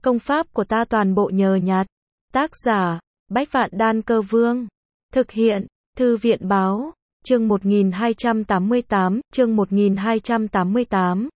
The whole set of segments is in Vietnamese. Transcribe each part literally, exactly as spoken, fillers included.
Công pháp của ta toàn bộ nhờ nhặt. Tác giả, Bách Vạn Đan Cơ Vương. Thực hiện, Thư viện Báo. Chương một nghìn hai trăm tám mươi tám, chương một nghìn hai trăm tám mươi tám.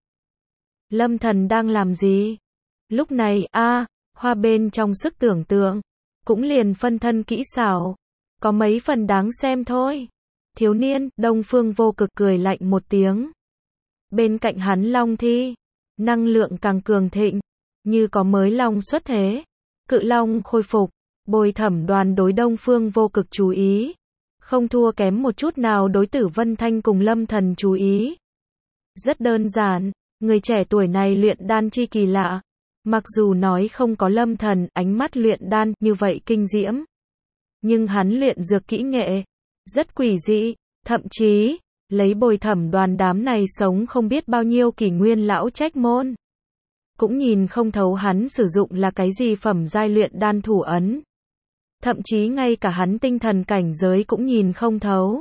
Lâm Thần đang làm gì? Lúc này, a, hoa bên trong sức tưởng tượng, cũng liền phân thân kỹ xảo, có mấy phần đáng xem thôi. Thiếu niên, Đông Phương Vô Cực cười lạnh một tiếng. Bên cạnh hắn Long Thi, năng lượng càng cường thịnh, như có mới long xuất thế. Cự long khôi phục, Bồi Thẩm Đoàn đối Đông Phương Vô Cực chú ý, không thua kém một chút nào đối Tử Vân Thanh cùng Lâm Thần chú ý. Rất đơn giản, người trẻ tuổi này luyện đan chi kỳ lạ. Mặc dù nói không có Lâm Thần ánh mắt luyện đan như vậy kinh diễm, nhưng hắn luyện dược kỹ nghệ rất quỷ dị, thậm chí lấy Bồi Thẩm Đoàn đám này sống không biết bao nhiêu kỷ nguyên lão trách môn, cũng nhìn không thấu hắn sử dụng là cái gì phẩm giai luyện đan thủ ấn. Thậm chí ngay cả hắn tinh thần cảnh giới cũng nhìn không thấu.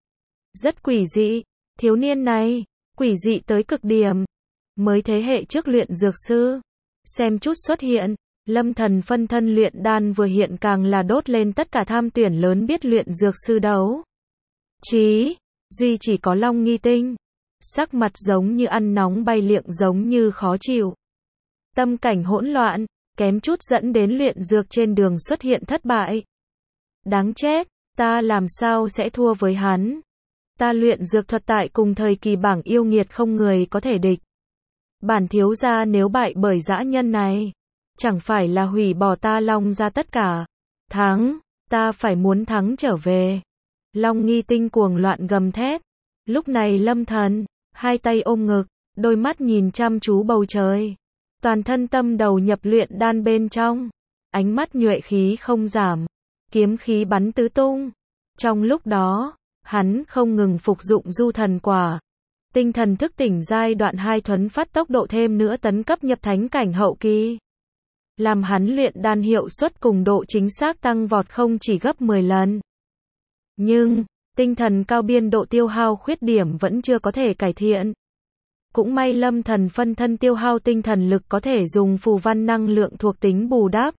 Rất quỷ dị, thiếu niên này, quỷ dị tới cực điểm. Mới thế hệ trước luyện dược sư, xem chút xuất hiện, Lâm Thần phân thân luyện đan vừa hiện càng là đốt lên tất cả tham tuyển lớn biết luyện dược sư đấu. Chí, duy chỉ có Long Nghi Tinh, sắc mặt giống như ăn nóng bay liệng giống như khó chịu. Tâm cảnh hỗn loạn, kém chút dẫn đến luyện dược trên đường xuất hiện thất bại. Đáng chết, ta làm sao sẽ thua với hắn? Ta luyện dược thuật tại cùng thời kỳ bảng yêu nghiệt không người có thể địch. Bản thiếu gia nếu bại bởi dã nhân này, chẳng phải là hủy bỏ ta Long ra tất cả. Thắng, ta phải muốn thắng trở về. Long Nghi Tinh cuồng loạn gầm thét. Lúc này Lâm Thần, hai tay ôm ngực, đôi mắt nhìn chăm chú bầu trời. Toàn thân tâm đầu nhập luyện đan bên trong. Ánh mắt nhuệ khí không giảm. Kiếm khí bắn tứ tung. Trong lúc đó, hắn không ngừng phục dụng du thần quả. Tinh thần thức tỉnh giai đoạn hai thuấn phát tốc độ thêm nữa tấn cấp nhập thánh cảnh hậu kỳ. Làm hắn luyện đan hiệu suất cùng độ chính xác tăng vọt không chỉ gấp mười lần. Nhưng, tinh thần cao biên độ tiêu hao khuyết điểm vẫn chưa có thể cải thiện. Cũng may Lâm Thần phân thân tiêu hao tinh thần lực có thể dùng phù văn năng lượng thuộc tính bù đắp.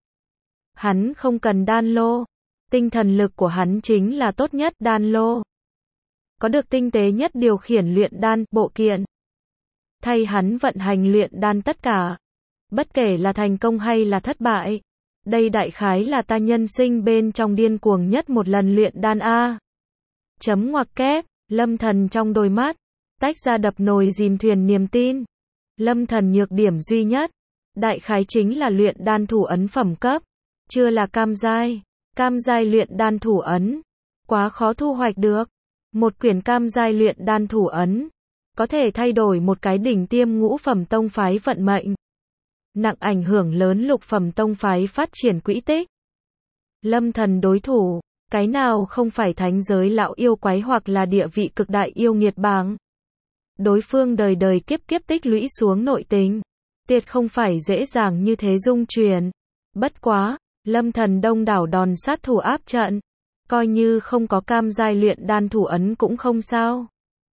Hắn không cần đan lô. Tinh thần lực của hắn chính là tốt nhất đan lô. Có được tinh tế nhất điều khiển luyện đan, bộ kiện. Thay hắn vận hành luyện đan tất cả. Bất kể là thành công hay là thất bại. Đây đại khái là ta nhân sinh bên trong điên cuồng nhất một lần luyện đan A. Chấm ngoặc kép, Lâm Thần trong đôi mắt, tách ra đập nồi dìm thuyền niềm tin. Lâm Thần nhược điểm duy nhất, đại khái chính là luyện đan thủ ấn phẩm cấp. Chưa là cam giai. Cam giai luyện đan thủ ấn. Quá khó thu hoạch được. Một quyển cam giai luyện đan thủ ấn có thể thay đổi một cái đỉnh tiêm ngũ phẩm tông phái vận mệnh. Nặng ảnh hưởng lớn lục phẩm tông phái phát triển quỹ tích. Lâm Thần đối thủ, cái nào không phải thánh giới lão yêu quái hoặc là địa vị cực đại yêu nghiệt bảng. Đối phương đời đời kiếp kiếp tích lũy xuống nội tình, tuyệt không phải dễ dàng như thế dung truyền. Bất quá, Lâm Thần đông đảo đòn sát thủ áp trận. Coi như không có cam giai luyện đan thủ ấn cũng không sao.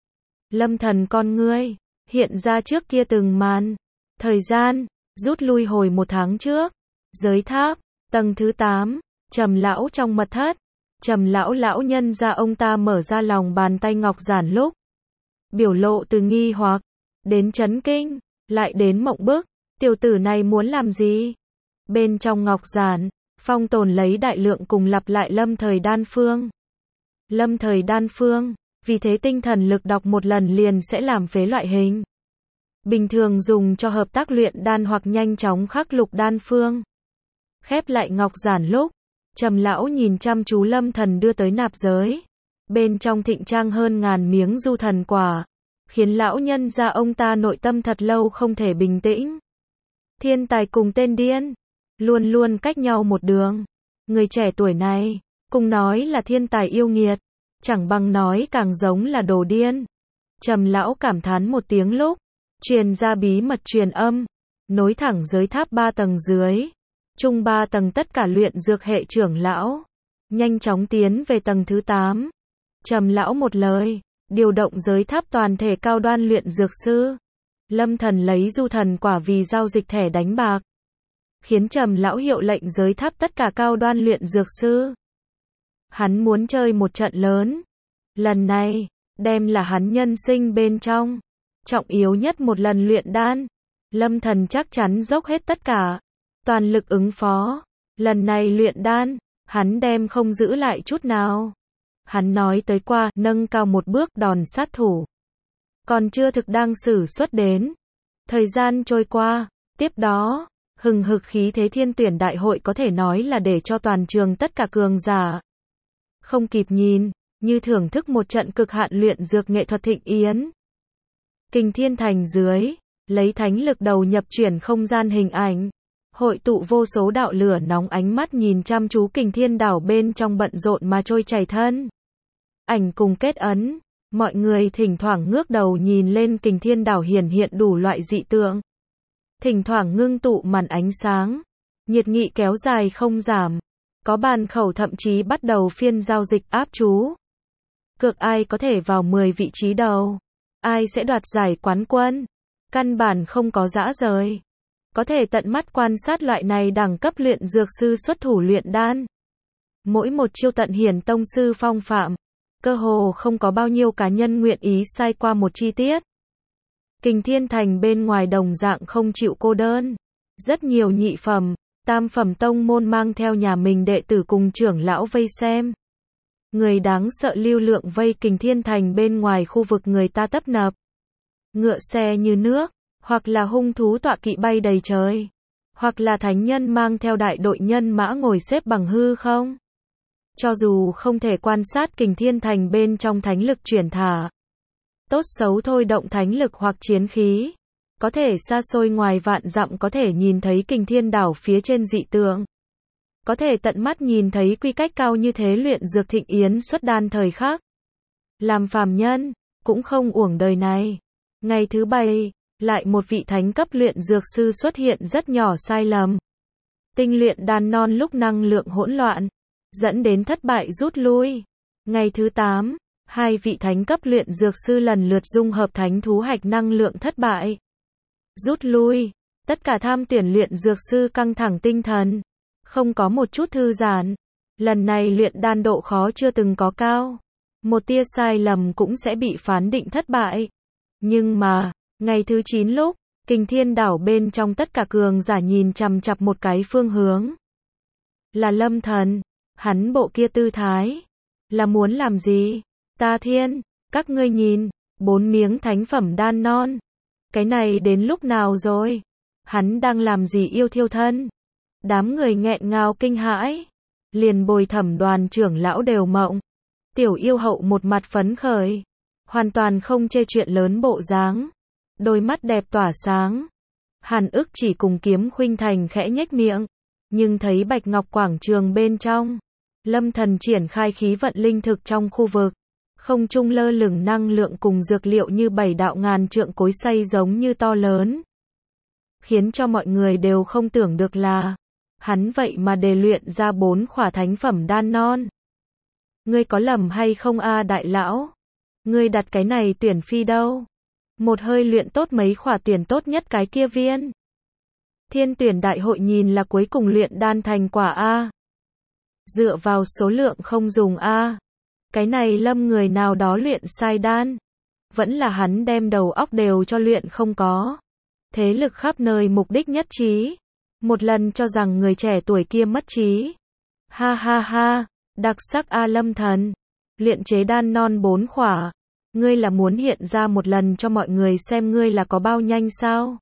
Lâm Thần con ngươi, hiện ra trước kia từng màn. Thời gian, rút lui hồi một tháng trước. Giới tháp, tầng thứ tám, Trầm lão trong mật thất. Trầm lão lão nhân ra ông ta mở ra lòng bàn tay ngọc giản lúc. Biểu lộ từ nghi hoặc, đến chấn kinh, lại đến mộng bức. Tiểu tử này muốn làm gì? Bên trong ngọc giản, phong tồn lấy đại lượng cùng lặp lại lâm thời đan phương. Lâm thời đan phương, vì thế tinh thần lực đọc một lần liền sẽ làm phế loại hình. Bình thường dùng cho hợp tác luyện đan hoặc nhanh chóng khắc lục đan phương. Khép lại ngọc giản lúc, Trầm lão nhìn chăm chú Lâm Thần đưa tới nạp giới. Bên trong thịnh trang hơn ngàn miếng du thần quả, khiến lão nhân gia ông ta nội tâm thật lâu không thể bình tĩnh. Thiên tài cùng tên điên, luôn luôn cách nhau một đường. Người trẻ tuổi này, cùng nói là thiên tài yêu nghiệt, chẳng bằng nói càng giống là đồ điên. Trầm lão cảm thán một tiếng lúc, truyền ra bí mật truyền âm, nối thẳng giới tháp ba tầng dưới, chung ba tầng tất cả luyện dược hệ trưởng lão, nhanh chóng tiến về tầng thứ tám. Trầm lão một lời, điều động giới tháp toàn thể cao đoan luyện dược sư. Lâm Thần lấy du thần quả vì giao dịch thẻ đánh bạc. khiến Trầm lão hiệu lệnh giới tháp tất cả cao đoan luyện dược sư. Hắn muốn chơi một trận lớn. Lần này, đem là hắn nhân sinh bên trong trọng yếu nhất một lần luyện đan. Lâm Thần chắc chắn dốc hết tất cả, toàn lực ứng phó. Lần này luyện đan, hắn đem không giữ lại chút nào. Hắn nói tới qua, nâng cao một bước đòn sát thủ. Còn chưa thực đang sử xuất đến. Thời gian trôi qua, tiếp đó, hừng hực khí thế thiên tuyển đại hội có thể nói là để cho toàn trường tất cả cường giả không kịp nhìn, như thưởng thức một trận cực hạn luyện dược nghệ thuật thịnh yến. Kình Thiên Thành dưới, lấy thánh lực đầu nhập chuyển không gian hình ảnh, hội tụ vô số đạo lửa nóng ánh mắt nhìn chăm chú Kình Thiên đảo bên trong bận rộn mà trôi chảy thân. Ảnh cùng kết ấn, mọi người thỉnh thoảng ngước đầu nhìn lên Kình Thiên đảo hiển hiện đủ loại dị tượng. Thỉnh thoảng ngưng tụ màn ánh sáng, nhiệt nghị kéo dài không giảm, có bàn khẩu thậm chí bắt đầu phiên giao dịch áp chú. Cược ai có thể vào mười vị trí đầu, ai sẽ đoạt giải quán quân. Căn bản không có dã rời. Có thể tận mắt quan sát loại này đẳng cấp luyện dược sư xuất thủ luyện đan. Mỗi một chiêu tận hiển tông sư phong phạm, cơ hồ không có bao nhiêu cá nhân nguyện ý sai qua một chi tiết. Kình Thiên Thành bên ngoài đồng dạng không chịu cô đơn. Rất nhiều nhị phẩm, tam phẩm tông môn mang theo nhà mình đệ tử cùng trưởng lão vây xem. Người đáng sợ lưu lượng vây Kình Thiên Thành bên ngoài khu vực người ta tấp nập. Ngựa xe như nước, hoặc là hung thú tọa kỵ bay đầy trời, hoặc là thánh nhân mang theo đại đội nhân mã ngồi xếp bằng hư không. Cho dù không thể quan sát Kình Thiên Thành bên trong thánh lực chuyển thả, tốt xấu thôi động thánh lực hoặc chiến khí, có thể xa xôi ngoài vạn dặm có thể nhìn thấy Kình Thiên đảo phía trên dị tượng. Có thể tận mắt nhìn thấy quy cách cao như thế luyện dược thịnh yến xuất đan thời khắc. Làm phàm nhân, cũng không uổng đời này. Ngày thứ bảy, lại một vị thánh cấp luyện dược sư xuất hiện rất nhỏ sai lầm. Tinh luyện đan non lúc năng lượng hỗn loạn, dẫn đến thất bại rút lui. Ngày thứ tám, hai vị thánh cấp luyện dược sư lần lượt dung hợp thánh thú hạch năng lượng thất bại. Rút lui, tất cả tham tuyển luyện dược sư căng thẳng tinh thần, không có một chút thư giãn. Lần này luyện đan độ khó chưa từng có cao. Một tia sai lầm cũng sẽ bị phán định thất bại. Nhưng mà, ngày thứ chín lúc, Kình Thiên đảo bên trong tất cả cường giả nhìn chằm chằm một cái phương hướng. Là Lâm Thần, hắn bộ kia tư thái, là muốn làm gì? Ta thiên, các ngươi nhìn, bốn miếng thánh phẩm đan non. Cái này đến lúc nào rồi? Hắn đang làm gì yêu thiêu thân? Đám người nghẹn ngào kinh hãi. Liền Bồi Thẩm đoàn trưởng lão đều mộng. Tiểu yêu hậu một mặt phấn khởi, hoàn toàn không chê chuyện lớn bộ dáng, đôi mắt đẹp tỏa sáng. Hàn Ức chỉ cùng Kiếm Khuynh Thành khẽ nhếch miệng, nhưng thấy Bạch Ngọc quảng trường bên trong, Lâm Thần triển khai khí vận linh thực trong khu vực, không trung lơ lửng năng lượng cùng dược liệu như bảy đạo ngàn trượng cối xay giống như to lớn, khiến cho mọi người đều không tưởng được là hắn vậy mà đề luyện ra bốn khỏa thánh phẩm đan non. Ngươi có lầm hay không a đại lão? Ngươi đặt cái này tuyển phi đâu? Một hơi luyện tốt mấy khỏa tuyển tốt nhất cái kia viên. Thiên tuyển đại hội nhìn là cuối cùng luyện đan thành quả a. Dựa vào số lượng không dùng a. Cái này Lâm người nào đó luyện sai đan. Vẫn là hắn đem đầu óc đều cho luyện không có. Thế lực khắp nơi mục đích nhất trí. Một lần cho rằng người trẻ tuổi kia mất trí. Ha ha ha, đặc sắc a Lâm Thần. Luyện chế đan non bốn khỏa. Ngươi là muốn hiện ra một lần cho mọi người xem ngươi là có bao nhanh sao?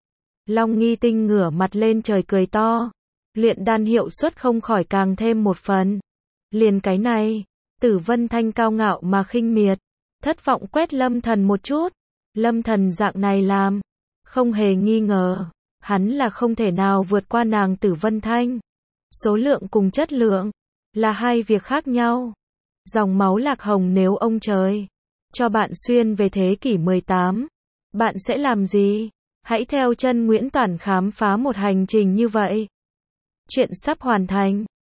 Long Nghi Tinh ngửa mặt lên trời cười to. Luyện đan hiệu suất không khỏi càng thêm một phần. Liền cái này, Tử Vân Thanh cao ngạo mà khinh miệt, thất vọng quét Lâm Thần một chút. Lâm Thần dạng này làm, không hề nghi ngờ, hắn là không thể nào vượt qua nàng Tử Vân Thanh. Số lượng cùng chất lượng là hai việc khác nhau. Dòng máu lạc hồng nếu ông trời cho bạn xuyên về thế kỷ mười tám, bạn sẽ làm gì? Hãy theo chân Nguyễn Toản khám phá một hành trình như vậy. Chuyện sắp hoàn thành.